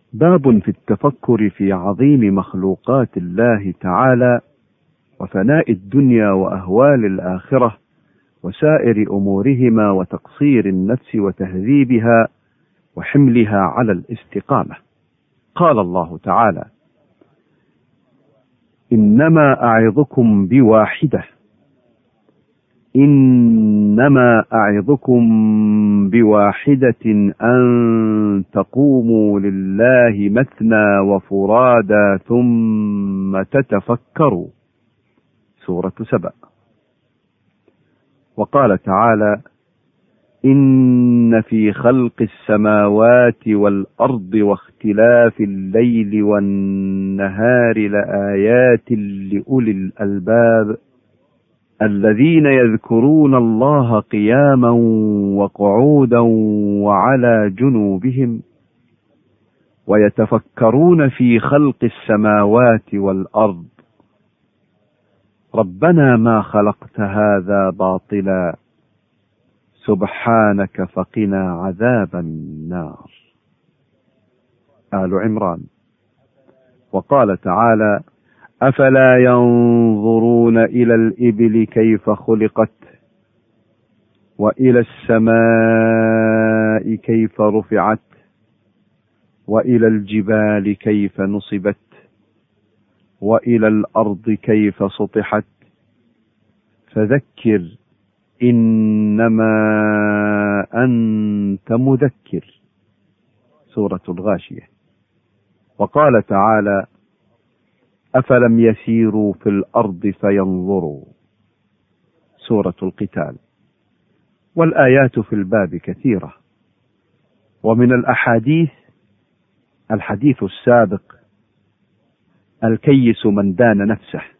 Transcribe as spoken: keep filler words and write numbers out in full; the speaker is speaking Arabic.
باب في التفكر في عظيم مخلوقات الله تعالى وفناء الدنيا وأهوال الآخرة وسائر أمورهما وتقصير النفس وتهذيبها وحملها على الاستقامة. قال الله تعالى: إنما أعظكم بواحدة إنما أعظكم بواحدة أن تقوموا لله مثنى وفرادا ثم تتفكروا. سورة سبأ. وقال تعالى: إن في خلق السماوات والأرض واختلاف الليل والنهار لآيات لأولي الألباب الذين يذكرون الله قياما وقعودا وعلى جنوبهم ويتفكرون في خلق السماوات والأرض ربنا ما خلقت هذا باطلا سبحانك فقنا عذاب النار. آل عمران. وقال تعالى: أفلا ينظرون إلى الإبل كيف خلقت وإلى السماء كيف رفعت وإلى الجبال كيف نصبت وإلى الأرض كيف سطحت فذكر إنما أنت مذكر. سورة الغاشية. وقال تعالى: أفلم يسيروا في الأرض فينظروا. سورة القتال. والآيات في الباب كثيرة. ومن الأحاديث الحديث السابق: الكيس من دان نفسه،